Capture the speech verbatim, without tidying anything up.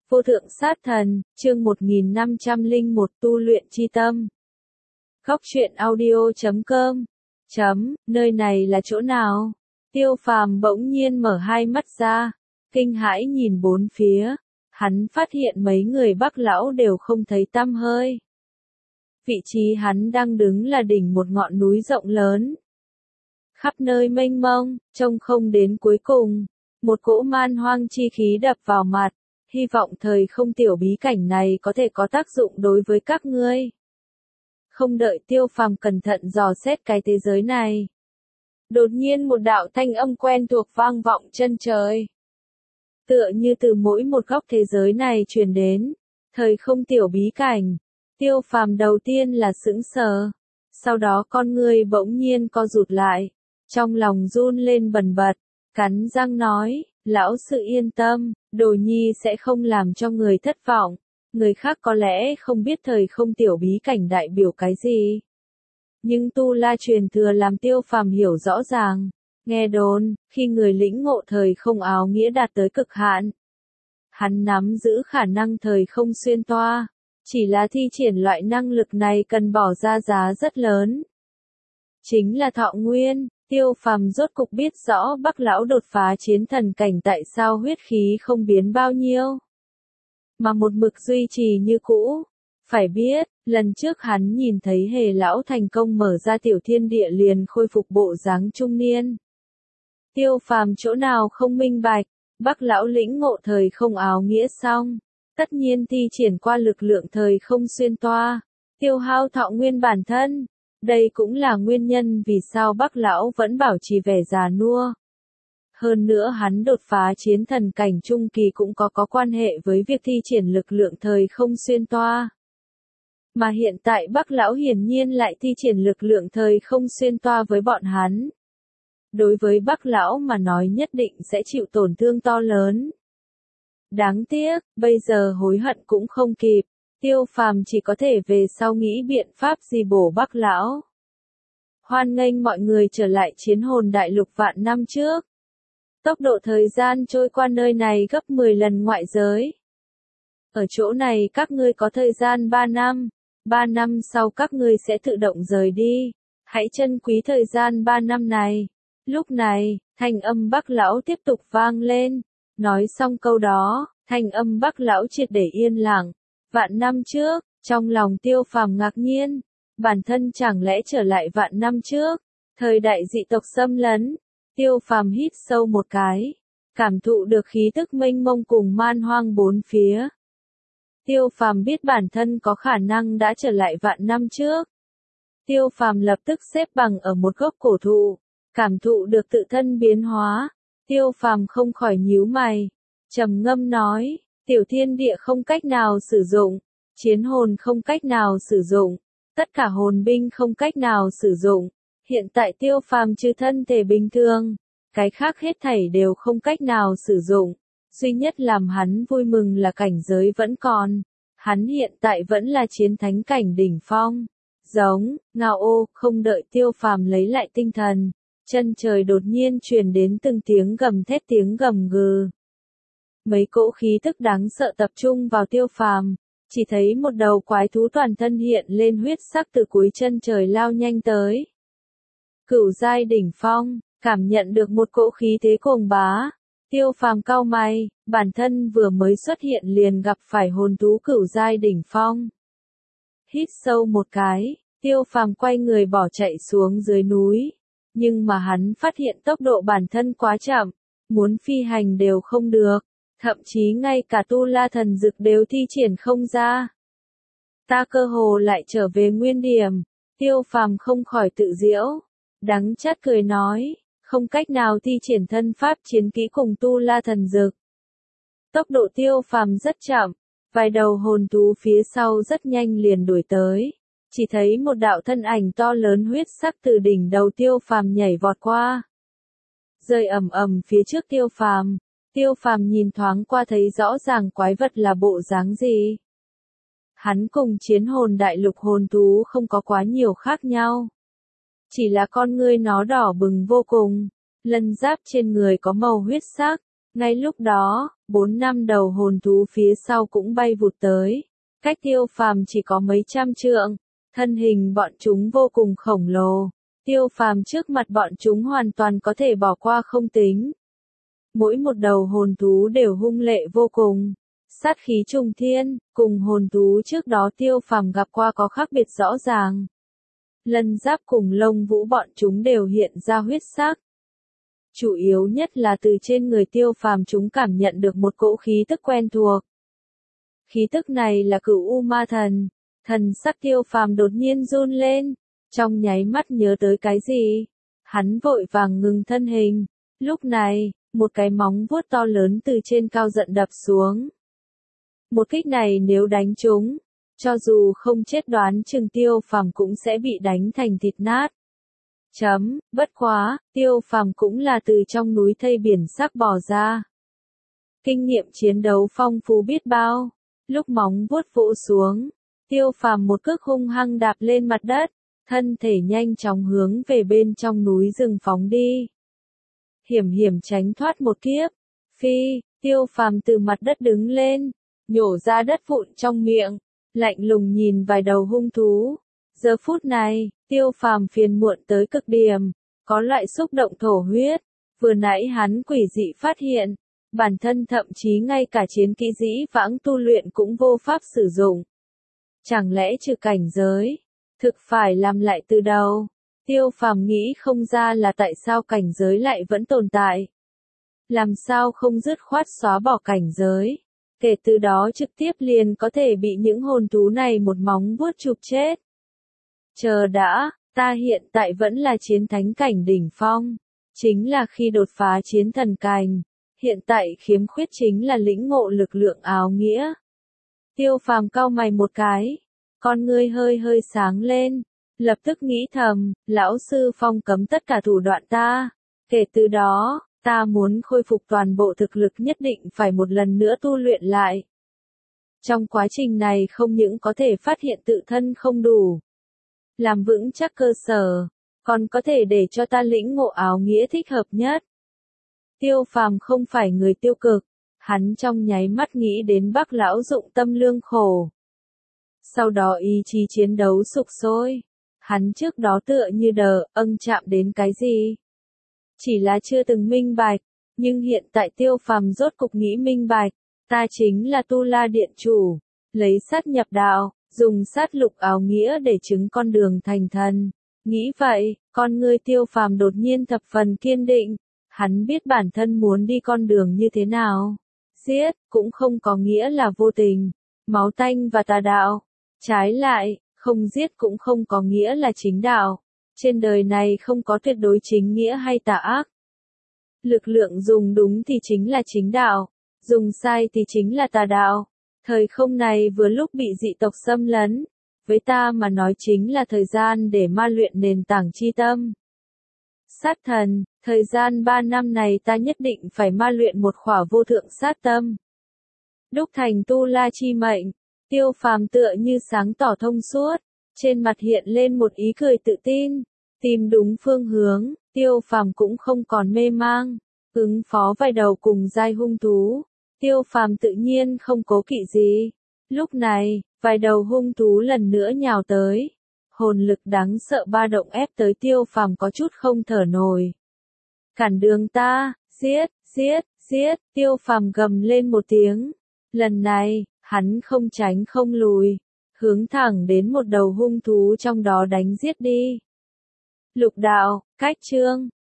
Vô thượng sát thần, chương một nghìn năm trăm lẻ một tu luyện chi tâm. Góc truyện audio chấm com. Chấm, nơi này là chỗ nào? Tiêu Phàm bỗng nhiên mở hai mắt ra, kinh hãi nhìn bốn phía, hắn phát hiện mấy người Bắc lão đều không thấy tăm hơi. Vị trí hắn đang đứng là đỉnh một ngọn núi rộng lớn. Khắp nơi mênh mông, trông không đến cuối cùng, một cỗ man hoang chi khí đập vào mặt. Hy vọng thời không tiểu bí cảnh này có thể có tác dụng đối với các ngươi. Không đợi Tiêu Phàm cẩn thận dò xét cái thế giới này. Đột nhiên một đạo thanh âm quen thuộc vang vọng chân trời. Tựa như từ mỗi một góc thế giới này truyền đến. Thời không tiểu bí cảnh. Tiêu Phàm đầu tiên là sững sờ. Sau đó con người bỗng nhiên co rụt lại. Trong lòng run lên bần bật. Cắn răng nói. Lão sư yên tâm, đồ nhi sẽ không làm cho người thất vọng. Người khác có lẽ không biết thời không tiểu bí cảnh đại biểu cái gì. Nhưng Tu La truyền thừa làm Tiêu Phàm hiểu rõ ràng. Nghe đồn, khi người lĩnh ngộ thời không áo nghĩa đạt tới cực hạn, hắn nắm giữ khả năng thời không xuyên toa. Chỉ là thi triển loại năng lực này cần bỏ ra giá rất lớn. Chính là thọ nguyên. Tiêu Phàm rốt cục biết rõ Bắc lão đột phá chiến thần cảnh tại sao huyết khí không biến bao nhiêu, mà một mực duy trì như cũ. Phải biết, lần trước hắn nhìn thấy Hề lão thành công mở ra tiểu thiên địa liền khôi phục bộ dáng trung niên. Tiêu Phàm chỗ nào không minh bạch, Bắc lão lĩnh ngộ thời không áo nghĩa xong, tất nhiên thi triển qua lực lượng thời không xuyên toa, tiêu hao thọ nguyên bản thân. Đây cũng là nguyên nhân vì sao Bắc lão vẫn bảo trì vẻ già nua. Hơn nữa hắn đột phá chiến thần cảnh trung kỳ cũng có có quan hệ với việc thi triển lực lượng thời không xuyên toa. Mà hiện tại Bắc lão hiển nhiên lại thi triển lực lượng thời không xuyên toa với bọn hắn. Đối với Bắc lão mà nói nhất định sẽ chịu tổn thương to lớn. Đáng tiếc, bây giờ hối hận cũng không kịp. Tiêu Phàm chỉ có thể về sau nghĩ biện pháp gì bổ Bắc lão. Hoan nghênh mọi người trở lại chiến hồn đại lục vạn năm trước. Tốc độ thời gian trôi qua nơi này gấp mười lần ngoại giới. Ở chỗ này các ngươi có thời gian ba năm. ba năm sau các ngươi sẽ tự động rời đi. Hãy trân quý thời gian ba năm này. Lúc này, thanh âm Bắc lão tiếp tục vang lên. Nói xong câu đó, thanh âm Bắc lão triệt để yên lặng. Vạn năm trước, trong lòng Tiêu Phàm ngạc nhiên, bản thân chẳng lẽ trở lại vạn năm trước, thời đại dị tộc xâm lấn. Tiêu Phàm hít sâu một cái, cảm thụ được khí tức mênh mông cùng man hoang bốn phía. Tiêu Phàm biết bản thân có khả năng đã trở lại vạn năm trước. Tiêu Phàm lập tức xếp bằng ở một gốc cổ thụ, cảm thụ được tự thân biến hóa. Tiêu Phàm không khỏi nhíu mày, trầm ngâm nói. Tiểu thiên địa không cách nào sử dụng, chiến hồn không cách nào sử dụng, tất cả hồn binh không cách nào sử dụng. Hiện tại Tiêu Phàm trừ thân thể bình thường, cái khác hết thảy đều không cách nào sử dụng. Duy nhất làm hắn vui mừng là cảnh giới vẫn còn. Hắn hiện tại vẫn là chiến thánh cảnh đỉnh phong. Giống, ngao ô, không đợi Tiêu Phàm lấy lại tinh thần. Chân trời đột nhiên truyền đến từng tiếng gầm thét tiếng gầm gừ. Mấy cỗ khí tức đáng sợ tập trung vào Tiêu Phàm, chỉ thấy một đầu quái thú toàn thân hiện lên huyết sắc từ cuối chân trời lao nhanh tới. Cửu giai đỉnh phong, cảm nhận được một cỗ khí thế cuồng bá. Tiêu Phàm cau mày, bản thân vừa mới xuất hiện liền gặp phải hồn thú cửu giai đỉnh phong. Hít sâu một cái, Tiêu Phàm quay người bỏ chạy xuống dưới núi. Nhưng mà hắn phát hiện tốc độ bản thân quá chậm, muốn phi hành đều không được. Thậm chí ngay cả Tu La thần dực đều thi triển không ra. Ta cơ hồ lại trở về nguyên điểm. Tiêu Phàm không khỏi tự giễu. Đắng chát cười nói. Không cách nào thi triển thân pháp chiến kỹ cùng Tu La thần dực. Tốc độ Tiêu Phàm rất chậm. Vài đầu hồn thú phía sau rất nhanh liền đuổi tới. Chỉ thấy một đạo thân ảnh to lớn huyết sắc từ đỉnh đầu Tiêu Phàm nhảy vọt qua. Rơi ầm ầm phía trước Tiêu Phàm. Tiêu Phàm nhìn thoáng qua thấy rõ ràng quái vật là bộ dáng gì. Hắn cùng chiến hồn đại lục hồn thú không có quá nhiều khác nhau. Chỉ là con ngươi nó đỏ bừng vô cùng, lân giáp trên người có màu huyết sắc. Ngay lúc đó, Bốn năm đầu hồn thú phía sau cũng bay vụt tới, cách Tiêu Phàm chỉ có mấy trăm trượng, thân hình bọn chúng vô cùng khổng lồ, Tiêu Phàm trước mặt bọn chúng hoàn toàn có thể bỏ qua không tính. Mỗi một đầu hồn thú đều hung lệ vô cùng, sát khí trùng thiên, cùng hồn thú trước đó Tiêu Phàm gặp qua có khác biệt rõ ràng. Lân giáp cùng lông vũ bọn chúng đều hiện ra huyết sắc. Chủ yếu nhất là từ trên người Tiêu Phàm chúng cảm nhận được một cỗ khí tức quen thuộc. Khí tức này là Cửu U Ma Thần, thần sắc Tiêu Phàm đột nhiên run lên, trong nháy mắt nhớ tới cái gì, hắn vội vàng ngừng thân hình. Lúc này, một cái móng vuốt to lớn từ trên cao giận đập xuống. Một kích này nếu đánh trúng, cho dù không chết đoán chừng Tiêu Phàm cũng sẽ bị đánh thành thịt nát. Chấm, bất quá, Tiêu Phàm cũng là từ trong núi thây biển sắc bò ra. Kinh nghiệm chiến đấu phong phú biết bao, lúc móng vuốt vỗ xuống, Tiêu Phàm một cước hung hăng đạp lên mặt đất, thân thể nhanh chóng hướng về bên trong núi rừng phóng đi. Hiểm hiểm tránh thoát một kiếp, phi, Tiêu Phàm từ mặt đất đứng lên, nhổ ra đất vụn trong miệng, lạnh lùng nhìn vài đầu hung thú. Giờ phút này, Tiêu Phàm phiền muộn tới cực điểm, có loại xúc động thổ huyết, vừa nãy hắn quỷ dị phát hiện, bản thân thậm chí ngay cả chiến kỹ dĩ vãng tu luyện cũng vô pháp sử dụng. Chẳng lẽ trừ cảnh giới, thực phải làm lại từ đầu? Tiêu Phàm nghĩ không ra là tại sao cảnh giới lại vẫn tồn tại. Làm sao không dứt khoát xóa bỏ cảnh giới, kể từ đó trực tiếp liền có thể bị những hồn thú này một móng vuốt chụp chết. Chờ đã, ta hiện tại vẫn là chiến thánh cảnh đỉnh phong, chính là khi đột phá chiến thần cảnh, hiện tại khiếm khuyết chính là lĩnh ngộ lực lượng áo nghĩa. Tiêu Phàm cau mày một cái, con ngươi hơi hơi sáng lên, lập tức nghĩ thầm, lão sư phong cấm tất cả thủ đoạn ta, kể từ đó, ta muốn khôi phục toàn bộ thực lực nhất định phải một lần nữa tu luyện lại. Trong quá trình này không những có thể phát hiện tự thân không đủ, làm vững chắc cơ sở, còn có thể để cho ta lĩnh ngộ áo nghĩa thích hợp nhất. Tiêu Phàm không phải người tiêu cực, hắn trong nháy mắt nghĩ đến Bắc lão dụng tâm lương khổ. Sau đó ý chí chiến đấu sục sôi, hắn trước đó tựa như đờ âng chạm đến cái gì. Chỉ là chưa từng minh bạch, nhưng hiện tại Tiêu Phàm rốt cục nghĩ minh bạch, ta chính là Tu La Điện chủ, lấy sát nhập đạo, dùng sát lục áo nghĩa để chứng con đường thành thần. Nghĩ vậy, con ngươi Tiêu Phàm đột nhiên thập phần kiên định, hắn biết bản thân muốn đi con đường như thế nào. Giết, cũng không có nghĩa là vô tình, máu tanh và tà đạo. Trái lại, không giết cũng không có nghĩa là chính đạo. Trên đời này không có tuyệt đối chính nghĩa hay tà ác. Lực lượng dùng đúng thì chính là chính đạo, dùng sai thì chính là tà đạo. Thời không này vừa lúc bị dị tộc xâm lấn, với ta mà nói chính là thời gian để ma luyện nền tảng chi tâm. Sát thần, thời gian ba năm này ta nhất định phải ma luyện một khỏa vô thượng sát tâm. Đúc thành tu la chi mệnh, Tiêu Phàm tựa như sáng tỏ thông suốt, trên mặt hiện lên một ý cười tự tin, tìm đúng phương hướng, Tiêu Phàm cũng không còn mê mang, ứng phó vài đầu cùng giai hung thú. Tiêu Phàm tự nhiên không cố kỵ gì. Lúc này, vài đầu hung thú lần nữa nhào tới. Hồn lực đáng sợ ba động ép tới Tiêu Phàm có chút không thở nổi. Cản đường ta, giết, giết, giết, Tiêu Phàm gầm lên một tiếng. Lần này, hắn không tránh không lùi, hướng thẳng đến một đầu hung thú trong đó đánh giết đi. Lục đạo, cách chương.